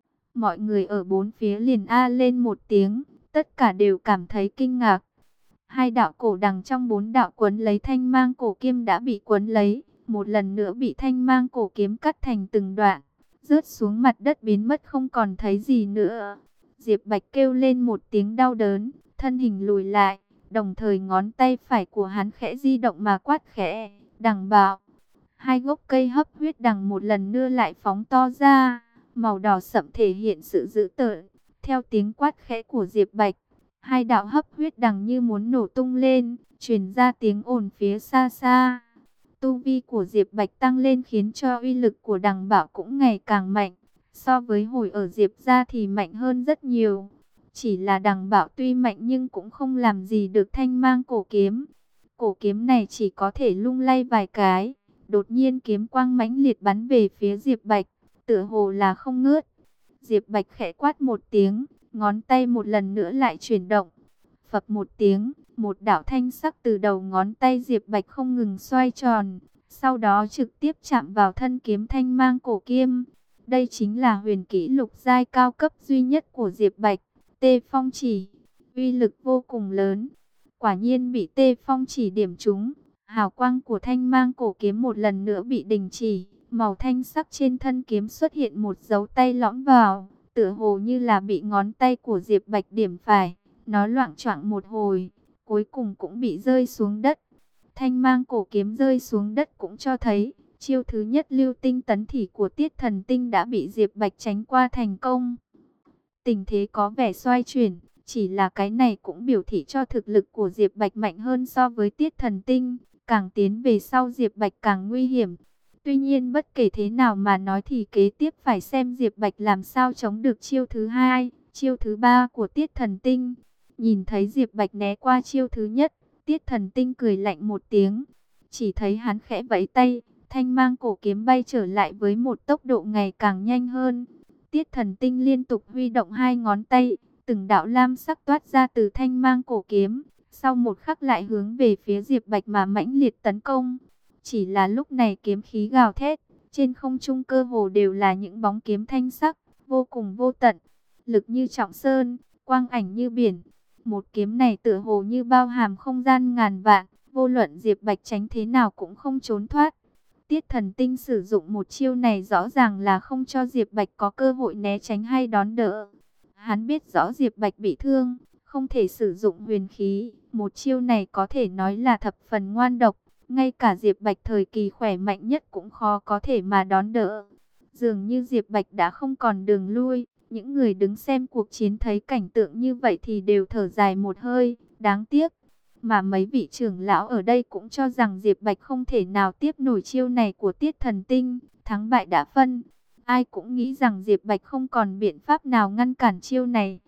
Mọi người ở bốn phía liền a lên một tiếng, tất cả đều cảm thấy kinh ngạc. Hai đạo cổ đằng trong bốn đạo quấn lấy thanh mang cổ kiếm đã bị quấn lấy, một lần nữa bị thanh mang cổ kiếm cắt thành từng đoạn, rớt xuống mặt đất biến mất không còn thấy gì nữa. Diệp Bạch kêu lên một tiếng đau đớn, thân hình lùi lại, đồng thời ngón tay phải của hắn khẽ di động mà quát khẽ, đằng bạo. Hai gốc cây hấp huyết đằng một lần nữa lại phóng to ra, màu đỏ sậm thể hiện sự dữ tợn. Theo tiếng quát khẽ của Diệp Bạch, hai đạo hấp huyết đằng như muốn nổ tung lên, truyền ra tiếng ồn phía xa xa. Tu vi của Diệp Bạch tăng lên khiến cho uy lực của đằng bảo cũng ngày càng mạnh. So với hồi ở Diệp gia thì mạnh hơn rất nhiều. Chỉ là đằng bảo tuy mạnh nhưng cũng không làm gì được thanh mang cổ kiếm. Cổ kiếm này chỉ có thể lung lay vài cái. Đột nhiên kiếm quang mãnh liệt bắn về phía Diệp Bạch, tựa hồ là không ngớt. Diệp Bạch khẽ quát một tiếng, ngón tay một lần nữa lại chuyển động. Phập một tiếng, một đạo thanh sắc từ đầu ngón tay Diệp Bạch không ngừng xoay tròn, sau đó trực tiếp chạm vào thân kiếm thanh mang cổ kiếm. Đây chính là huyền kỹ lục giai cao cấp duy nhất của Diệp Bạch, Tê Phong Chỉ, uy lực vô cùng lớn. Quả nhiên bị Tê Phong Chỉ điểm trúng, hào quang của thanh mang cổ kiếm một lần nữa bị đình chỉ, màu thanh sắc trên thân kiếm xuất hiện một dấu tay lõm vào, tựa hồ như là bị ngón tay của Diệp Bạch điểm phải. Nó loạng choạng một hồi, cuối cùng cũng bị rơi xuống đất. Thanh mang cổ kiếm rơi xuống đất cũng cho thấy, chiêu thứ nhất lưu tinh tấn thỉ của Tiết Thần Tinh đã bị Diệp Bạch tránh qua thành công. Tình thế có vẻ xoay chuyển, chỉ là cái này cũng biểu thị cho thực lực của Diệp Bạch mạnh hơn so với Tiết Thần Tinh. Càng tiến về sau Diệp Bạch càng nguy hiểm. Tuy nhiên bất kể thế nào mà nói thì kế tiếp phải xem Diệp Bạch làm sao chống được chiêu thứ hai, chiêu thứ ba của Tiết Thần Tinh. Nhìn thấy Diệp Bạch né qua chiêu thứ nhất, Tiết Thần Tinh cười lạnh một tiếng. Chỉ thấy hắn khẽ vẫy tay, thanh mang cổ kiếm bay trở lại với một tốc độ ngày càng nhanh hơn. Tiết Thần Tinh liên tục huy động hai ngón tay, từng đạo lam sắc toát ra từ thanh mang cổ kiếm. Sau một khắc lại hướng về phía Diệp Bạch mà mãnh liệt tấn công. Chỉ là lúc này kiếm khí gào thét, trên không trung cơ hồ đều là những bóng kiếm thanh sắc, vô cùng vô tận, lực như trọng sơn, quang ảnh như biển. Một kiếm này tựa hồ như bao hàm không gian ngàn vạn, vô luận Diệp Bạch tránh thế nào cũng không trốn thoát. Tiết Thần Tinh sử dụng một chiêu này rõ ràng là không cho Diệp Bạch có cơ hội né tránh hay đón đỡ. Hắn biết rõ Diệp Bạch bị thương, không thể sử dụng huyền khí. Một chiêu này có thể nói là thập phần ngoan độc, ngay cả Diệp Bạch thời kỳ khỏe mạnh nhất cũng khó có thể mà đón đỡ. Dường như Diệp Bạch đã không còn đường lui. Những người đứng xem cuộc chiến thấy cảnh tượng như vậy thì đều thở dài một hơi, đáng tiếc. Mà mấy vị trưởng lão ở đây cũng cho rằng Diệp Bạch không thể nào tiếp nổi chiêu này của Tiết Thần Tinh, thắng bại đã phân. Ai cũng nghĩ rằng Diệp Bạch không còn biện pháp nào ngăn cản chiêu này.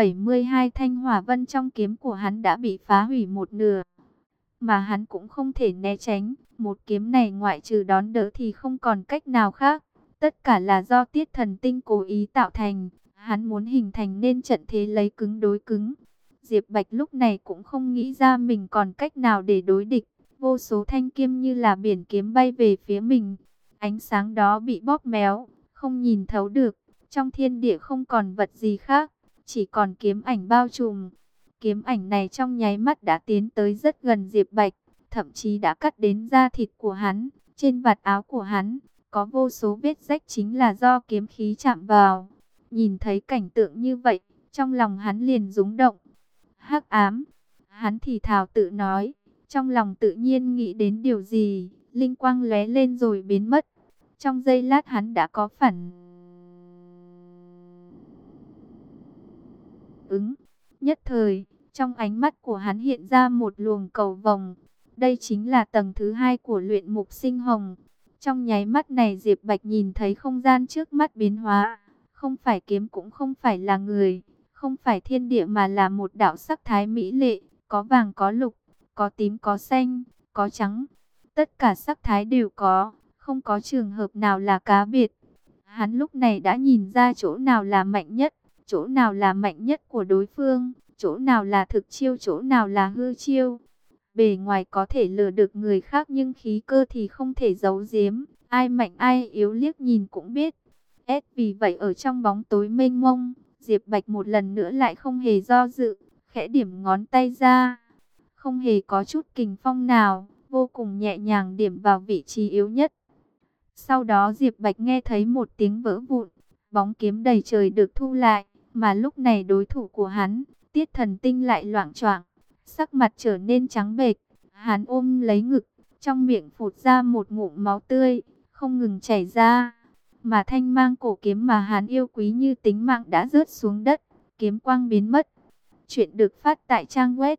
72 thanh hỏa vân trong kiếm của hắn đã bị phá hủy một nửa. Mà hắn cũng không thể né tránh, một kiếm này ngoại trừ đón đỡ thì không còn cách nào khác. Tất cả là do Tiết Thần Tinh cố ý tạo thành, hắn muốn hình thành nên trận thế lấy cứng đối cứng. Diệp Bạch lúc này cũng không nghĩ ra mình còn cách nào để đối địch, vô số thanh kiếm như là biển kiếm bay về phía mình. Ánh sáng đó bị bóp méo, không nhìn thấu được. Trong thiên địa không còn vật gì khác, chỉ còn kiếm ảnh bao trùm. Kiếm ảnh này trong nháy mắt đã tiến tới rất gần Diệp Bạch, thậm chí đã cắt đến da thịt của hắn. Trên vạt áo của hắn có vô số vết rách, chính là do kiếm khí chạm vào. Nhìn thấy cảnh tượng như vậy, trong lòng hắn liền rúng động. Hắc ám, hắn thì thào tự nói, trong lòng tự nhiên nghĩ đến điều gì, linh quang lóe lên rồi biến mất. Trong giây lát hắn đã có phản ứng. Nhất thời, trong ánh mắt của hắn hiện ra một luồng cầu vồng. Đây chính là tầng thứ 2 của luyện mục sinh hồng. Trong nháy mắt này Diệp Bạch nhìn thấy không gian trước mắt biến hóa. Không phải kiếm cũng không phải là người, không phải thiên địa mà là một đạo sắc thái mỹ lệ. Có vàng có lục, có tím có xanh, có trắng. Tất cả sắc thái đều có, không có trường hợp nào là cá biệt. Hắn lúc này đã nhìn ra chỗ nào là mạnh nhất, chỗ nào là mạnh nhất của đối phương, chỗ nào là thực chiêu, chỗ nào là hư chiêu. Bề ngoài có thể lừa được người khác nhưng khí cơ thì không thể giấu giếm, ai mạnh ai yếu liếc nhìn cũng biết. Vì vậy ở trong bóng tối mênh mông, Diệp Bạch một lần nữa lại không hề do dự, khẽ điểm ngón tay ra. Không hề có chút kình phong nào, vô cùng nhẹ nhàng điểm vào vị trí yếu nhất. Sau đó Diệp Bạch nghe thấy một tiếng vỡ vụn, bóng kiếm đầy trời được thu lại, mà lúc này đối thủ của hắn, Tiết Thần Tinh lại loạng choạng, sắc mặt trở nên trắng bệch, hắn ôm lấy ngực, trong miệng phụt ra một ngụm máu tươi, không ngừng chảy ra. Mà thanh mang cổ kiếm mà hắn yêu quý như tính mạng đã rớt xuống đất, kiếm quang biến mất. Chuyện được phát tại trang web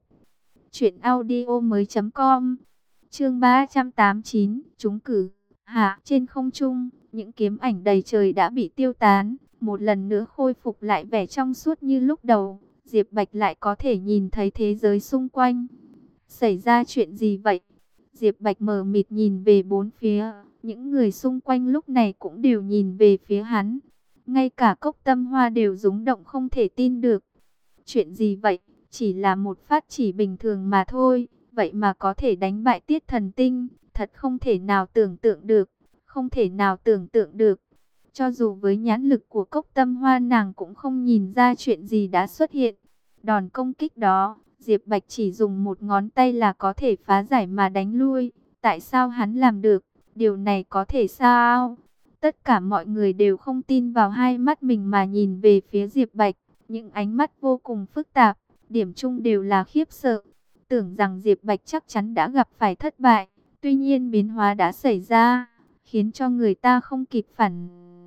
truyệnaudiomoi.com. Chương 389, trúng cử. Hạ, trên không trung, những kiếm ảnh đầy trời đã bị tiêu tán, một lần nữa khôi phục lại vẻ trong suốt như lúc đầu. Diệp Bạch lại có thể nhìn thấy thế giới xung quanh. Xảy ra chuyện gì vậy? Diệp Bạch mờ mịt nhìn về bốn phía, những người xung quanh lúc này cũng đều nhìn về phía hắn. Ngay cả Cốc Tâm Hoa đều rúng động không thể tin được. Chuyện gì vậy? Chỉ là một phát chỉ bình thường mà thôi, vậy mà có thể đánh bại Tiết Thần Tinh, thật không thể nào tưởng tượng được, không thể nào tưởng tượng được. Cho dù với nhãn lực của Cốc Tâm Hoa nàng cũng không nhìn ra chuyện gì đã xuất hiện. Đòn công kích đó, Diệp Bạch chỉ dùng một ngón tay là có thể phá giải mà đánh lui. Tại sao hắn làm được? Điều này có thể sao? Tất cả mọi người đều không tin vào hai mắt mình mà nhìn về phía Diệp Bạch. Những ánh mắt vô cùng phức tạp, điểm chung đều là khiếp sợ. Tưởng rằng Diệp Bạch chắc chắn đã gặp phải thất bại. Tuy nhiên biến hóa đã xảy ra, khiến cho người ta không kịp phản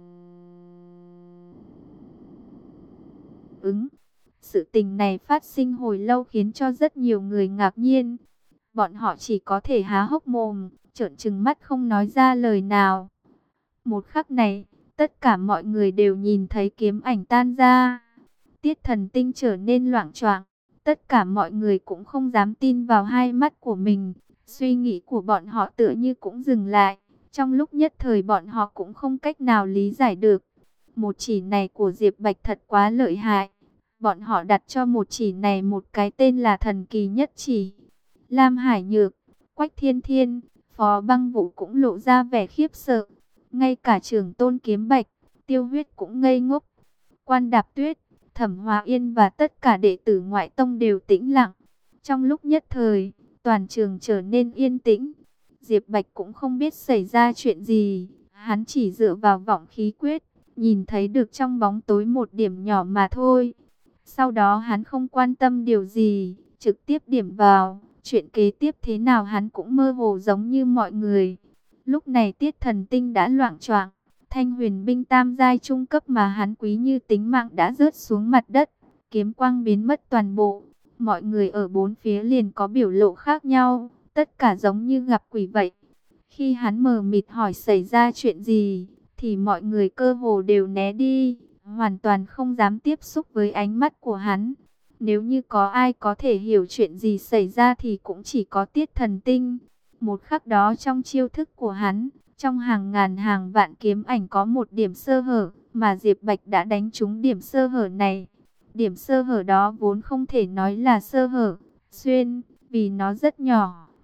ứng. Sự tình này phát sinh hồi lâu khiến cho rất nhiều người ngạc nhiên. Bọn họ chỉ có thể há hốc mồm, trợn trừng mắt không nói ra lời nào. Một khắc này, tất cả mọi người đều nhìn thấy kiếm ảnh tan ra. Tiết Thần Tinh trở nên loạng choạng. Tất cả mọi người cũng không dám tin vào hai mắt của mình. Suy nghĩ của bọn họ tựa như cũng dừng lại. Trong lúc nhất thời bọn họ cũng không cách nào lý giải được. Một chỉ này của Diệp Bạch thật quá lợi hại. Bọn họ đặt cho một chỉ này một cái tên là thần kỳ nhất chỉ. Lam Hải Nhược, Quách Thiên Thiên, Phó Băng Vũ cũng lộ ra vẻ khiếp sợ. Ngay cả Trưởng Tôn Kiếm Bạch, Tiêu Huyết cũng ngây ngốc. Quan Đạp Tuyết, Thẩm Hòa Yên và tất cả đệ tử ngoại tông đều tĩnh lặng. Trong lúc nhất thời, toàn trường trở nên yên tĩnh. Diệp Bạch cũng không biết xảy ra chuyện gì. Hắn chỉ dựa vào vọng khí quyết, nhìn thấy được trong bóng tối một điểm nhỏ mà thôi. Sau đó hắn không quan tâm điều gì, trực tiếp điểm vào. Chuyện kế tiếp thế nào hắn cũng mơ hồ giống như mọi người. Lúc này Tiết Thần Tinh đã loạng choạng. Thanh huyền binh tam giai trung cấp mà hắn quý như tính mạng đã rớt xuống mặt đất. Kiếm quang biến mất toàn bộ. Mọi người ở bốn phía liền có biểu lộ khác nhau. Tất cả giống như gặp quỷ vậy. Khi hắn mờ mịt hỏi xảy ra chuyện gì, thì mọi người cơ hồ đều né đi. Hoàn toàn không dám tiếp xúc với ánh mắt của hắn. Nếu như có ai có thể hiểu chuyện gì xảy ra thì cũng chỉ có Tiết Thần Tinh. Một khắc đó trong chiêu thức của hắn, trong hàng ngàn hàng vạn kiếm ảnh có một điểm sơ hở, mà Diệp Bạch đã đánh trúng điểm sơ hở này. Điểm sơ hở đó vốn không thể nói là sơ hở, xuyên, vì nó rất nhỏ,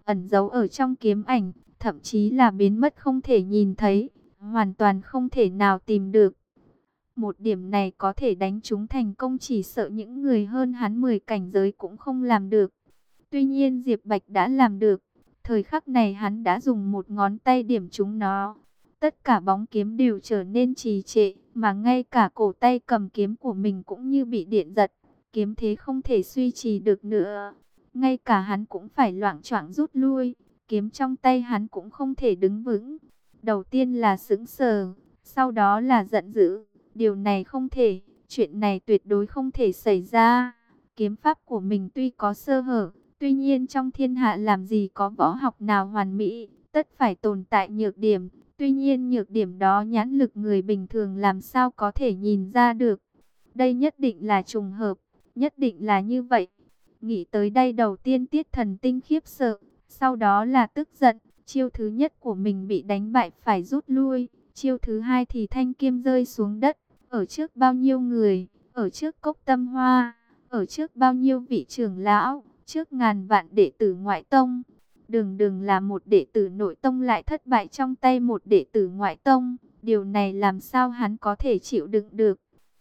ẩn giấu ở trong kiếm ảnh, thậm chí là biến mất không thể nhìn thấy, hoàn toàn không thể nào tìm được. Một điểm này có thể đánh trúng thành công, chỉ sợ những người hơn hắn 10 cảnh giới cũng không làm được. Tuy nhiên Diệp Bạch đã làm được. Thời khắc này hắn đã dùng một ngón tay điểm trúng nó. Tất cả bóng kiếm đều trở nên trì trệ, mà ngay cả cổ tay cầm kiếm của mình cũng như bị điện giật. Kiếm thế không thể duy trì được nữa. Ngay cả hắn cũng phải loạng choạng rút lui. Kiếm trong tay hắn cũng không thể đứng vững. Đầu tiên là sững sờ, sau đó là giận dữ. Điều này không thể, chuyện này tuyệt đối không thể xảy ra. Kiếm pháp của mình tuy có sơ hở, tuy nhiên trong thiên hạ làm gì có võ học nào hoàn mỹ, tất phải tồn tại nhược điểm. Tuy nhiên nhược điểm đó nhãn lực người bình thường làm sao có thể nhìn ra được. Đây nhất định là trùng hợp, nhất định là như vậy. Nghĩ tới đây đầu tiên Tiết Thần Tinh khiếp sợ, sau đó là tức giận. Chiêu thứ nhất của mình bị đánh bại phải rút lui. Chiêu thứ hai thì thanh kiếm rơi xuống đất. Ở trước bao nhiêu người, ở trước Cốc Tâm Hoa, ở trước bao nhiêu vị trưởng lão, trước ngàn vạn đệ tử ngoại tông. Đừng là một đệ tử nội tông lại thất bại trong tay một đệ tử ngoại tông. Điều này làm sao hắn có thể chịu đựng được.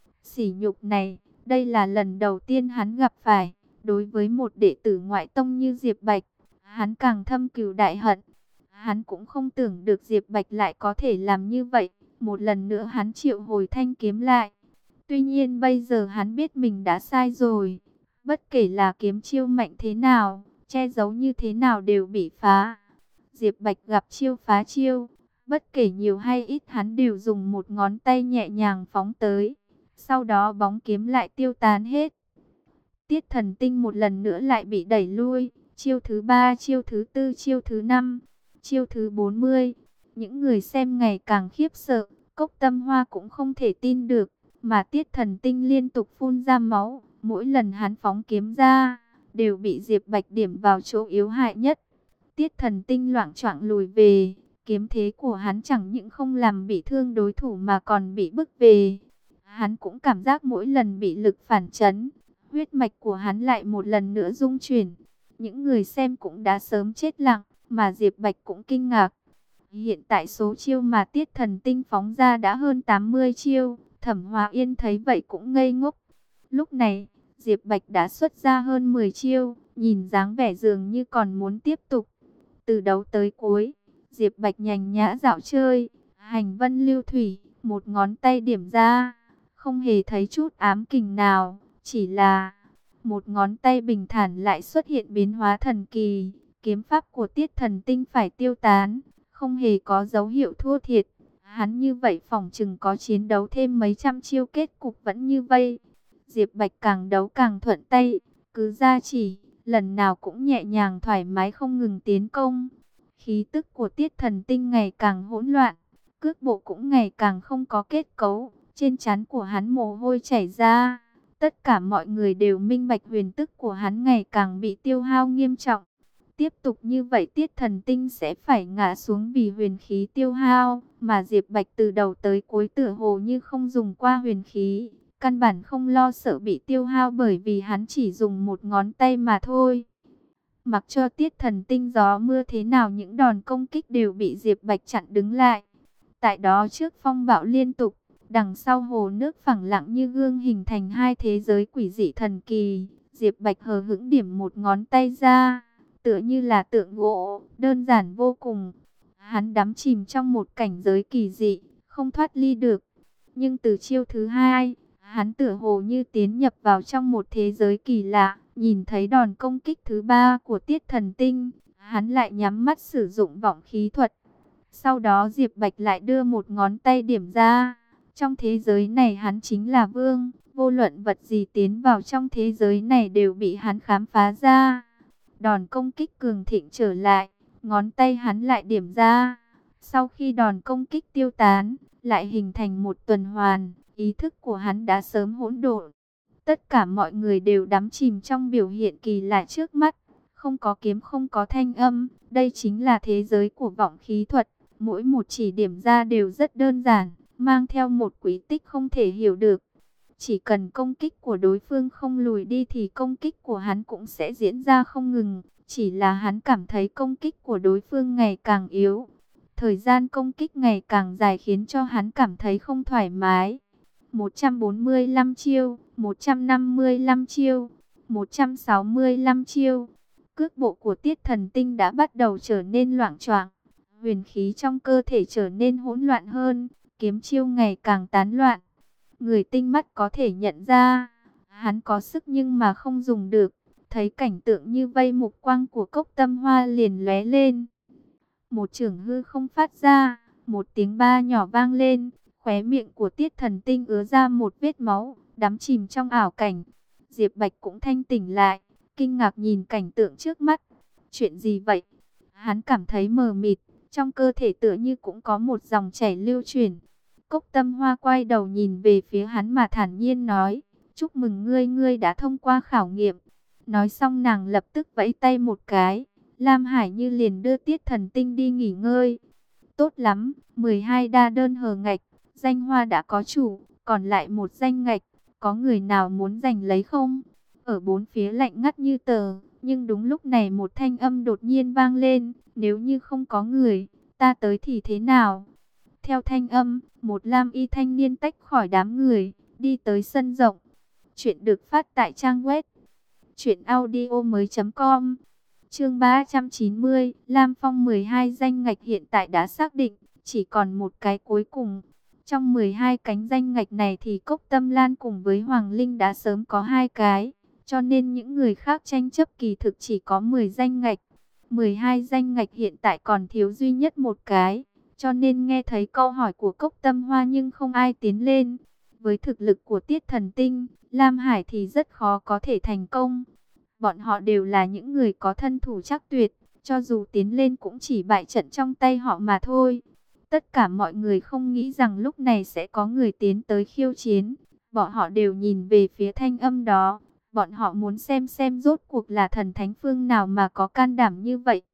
Sỉ nhục này, đây là lần đầu tiên hắn gặp phải. Đối với một đệ tử ngoại tông như Diệp Bạch, hắn càng thâm cừu đại hận. Hắn cũng không tưởng được Diệp Bạch lại có thể làm như vậy. Một lần nữa hắn triệu hồi thanh kiếm lại. Tuy nhiên bây giờ hắn biết mình đã sai rồi. Bất kể là kiếm chiêu mạnh thế nào, che giấu như thế nào đều bị phá. Diệp Bạch gặp chiêu phá chiêu. Bất kể nhiều hay ít hắn đều dùng một ngón tay nhẹ nhàng phóng tới. Sau đó bóng kiếm lại tiêu tán hết. Tiết Thần Tinh một lần nữa lại bị đẩy lui. Chiêu thứ 3, chiêu thứ 4, chiêu thứ 5, chiêu thứ 40. Những người xem ngày càng khiếp sợ. Cốc Tâm Hoa cũng không thể tin được. Mà Tiết Thần Tinh liên tục phun ra máu. Mỗi lần hắn phóng kiếm ra, đều bị Diệp Bạch điểm vào chỗ yếu hại nhất. Tiết Thần Tinh loạng choạng lùi về. Kiếm thế của hắn chẳng những không làm bị thương đối thủ mà còn bị bức về. Hắn cũng cảm giác mỗi lần bị lực phản chấn, huyết mạch của hắn lại một lần nữa rung chuyển. Những người xem cũng đã sớm chết lặng, mà Diệp Bạch cũng kinh ngạc. Hiện tại số chiêu mà Tiết Thần Tinh phóng ra đã hơn 80 chiêu. Thẩm Hòa Yên thấy vậy cũng ngây ngốc. Lúc này, Diệp Bạch đã xuất ra hơn 10 chiêu, nhìn dáng vẻ dường như còn muốn tiếp tục. Từ đầu tới cuối, Diệp Bạch nhàn nhã dạo chơi, hành vân lưu thủy, một ngón tay điểm ra, không hề thấy chút ám kình nào, chỉ là một ngón tay bình thản lại xuất hiện biến hóa thần kỳ. Kiếm pháp của Tiết Thần Tinh phải tiêu tán, không hề có dấu hiệu thua thiệt. Hắn như vậy phỏng chừng có chiến đấu thêm mấy trăm chiêu kết cục vẫn như vây. Diệp Bạch càng đấu càng thuận tay, cứ ra chỉ, lần nào cũng nhẹ nhàng thoải mái không ngừng tiến công. Khí tức của Tiết Thần Tinh ngày càng hỗn loạn, cước bộ cũng ngày càng không có kết cấu, trên trán của hắn mồ hôi chảy ra. Tất cả mọi người đều minh bạch huyền tức của hắn ngày càng bị tiêu hao nghiêm trọng. Tiếp tục như vậy Tiết Thần Tinh sẽ phải ngã xuống vì huyền khí tiêu hao, mà Diệp Bạch từ đầu tới cuối tựa hồ như không dùng qua huyền khí, căn bản không lo sợ bị tiêu hao bởi vì hắn chỉ dùng một ngón tay mà thôi. Mặc cho Tiết Thần Tinh gió mưa thế nào những đòn công kích đều bị Diệp Bạch chặn đứng lại. Tại đó trước phong bạo liên tục, đằng sau hồ nước phẳng lặng như gương hình thành hai thế giới quỷ dị thần kỳ. Diệp Bạch hờ hững điểm một ngón tay ra, tựa như là tượng gỗ, đơn giản vô cùng. Hắn đắm chìm trong một cảnh giới kỳ dị, không thoát ly được. Nhưng từ chiêu thứ hai, hắn tựa hồ như tiến nhập vào trong một thế giới kỳ lạ. Nhìn thấy đòn công kích thứ ba của Tiết Thần Tinh, hắn lại nhắm mắt sử dụng vọng khí thuật. Sau đó Diệp Bạch lại đưa một ngón tay điểm ra. Trong thế giới này hắn chính là vương, vô luận vật gì tiến vào trong thế giới này đều bị hắn khám phá ra. Đòn công kích cường thịnh trở lại, ngón tay hắn lại điểm ra. Sau khi đòn công kích tiêu tán, lại hình thành một tuần hoàn, ý thức của hắn đã sớm hỗn độn. Tất cả mọi người đều đắm chìm trong biểu hiện kỳ lạ trước mắt, không có kiếm không có thanh âm, đây chính là thế giới của vọng khí thuật. Mỗi một chỉ điểm ra đều rất đơn giản, mang theo một quy tích không thể hiểu được. Chỉ cần công kích của đối phương không lùi đi thì công kích của hắn cũng sẽ diễn ra không ngừng. Chỉ là hắn cảm thấy công kích của đối phương ngày càng yếu. Thời gian công kích ngày càng dài khiến cho hắn cảm thấy không thoải mái. 145 chiêu, 155 chiêu, 165 chiêu. Cước bộ của Tiết Thần Tinh đã bắt đầu trở nên loạng choạng. Huyền khí trong cơ thể trở nên hỗn loạn hơn, kiếm chiêu ngày càng tán loạn. Người tinh mắt có thể nhận ra, hắn có sức nhưng mà không dùng được. Thấy cảnh tượng như vây, mục quang của Cốc Tâm Hoa liền lóe lên. Một chưởng hư không phát ra, một tiếng ba nhỏ vang lên, khóe miệng của Tiết Thần Tinh ứa ra một vết máu, đắm chìm trong ảo cảnh. Diệp Bạch cũng thanh tỉnh lại, kinh ngạc nhìn cảnh tượng trước mắt. Chuyện gì vậy? Hắn cảm thấy mờ mịt, trong cơ thể tựa như cũng có một dòng chảy lưu chuyển. Cốc Tâm Hoa quay đầu nhìn về phía hắn mà thản nhiên nói, chúc mừng ngươi, ngươi đã thông qua khảo nghiệm. Nói xong nàng lập tức vẫy tay một cái, Lam Hải Như liền đưa Tiết Thần Tinh đi nghỉ ngơi. Tốt lắm, 12 đa đơn hờ ngạch, danh hoa đã có chủ, còn lại một danh ngạch, có người nào muốn giành lấy không? Ở bốn phía lạnh ngắt như tờ, nhưng đúng lúc này một thanh âm đột nhiên vang lên, nếu như không có người, ta tới thì thế nào? Theo thanh âm, một lam y thanh niên tách khỏi đám người, đi tới sân rộng. Chuyện được phát tại trang web truyệnaudiomoi.com. Chương 390, Lam Phong 12 danh ngạch hiện tại đã xác định, chỉ còn một cái cuối cùng. Trong 12 cánh danh ngạch này thì Cốc Tâm Lan cùng với Hoàng Linh đã sớm có 2 cái, cho nên những người khác tranh chấp kỳ thực chỉ có 10 danh ngạch. 12 danh ngạch hiện tại còn thiếu duy nhất một cái, cho nên nghe thấy câu hỏi của Cốc Tâm Hoa nhưng không ai tiến lên. Với thực lực của Tiết Thần Tinh, Lam Hải thì rất khó có thể thành công. Bọn họ đều là những người có thân thủ chắc tuyệt, cho dù tiến lên cũng chỉ bại trận trong tay họ mà thôi. Tất cả mọi người không nghĩ rằng lúc này sẽ có người tiến tới khiêu chiến. Bọn họ đều nhìn về phía thanh âm đó. Bọn họ muốn xem rốt cuộc là thần thánh phương nào mà có can đảm như vậy.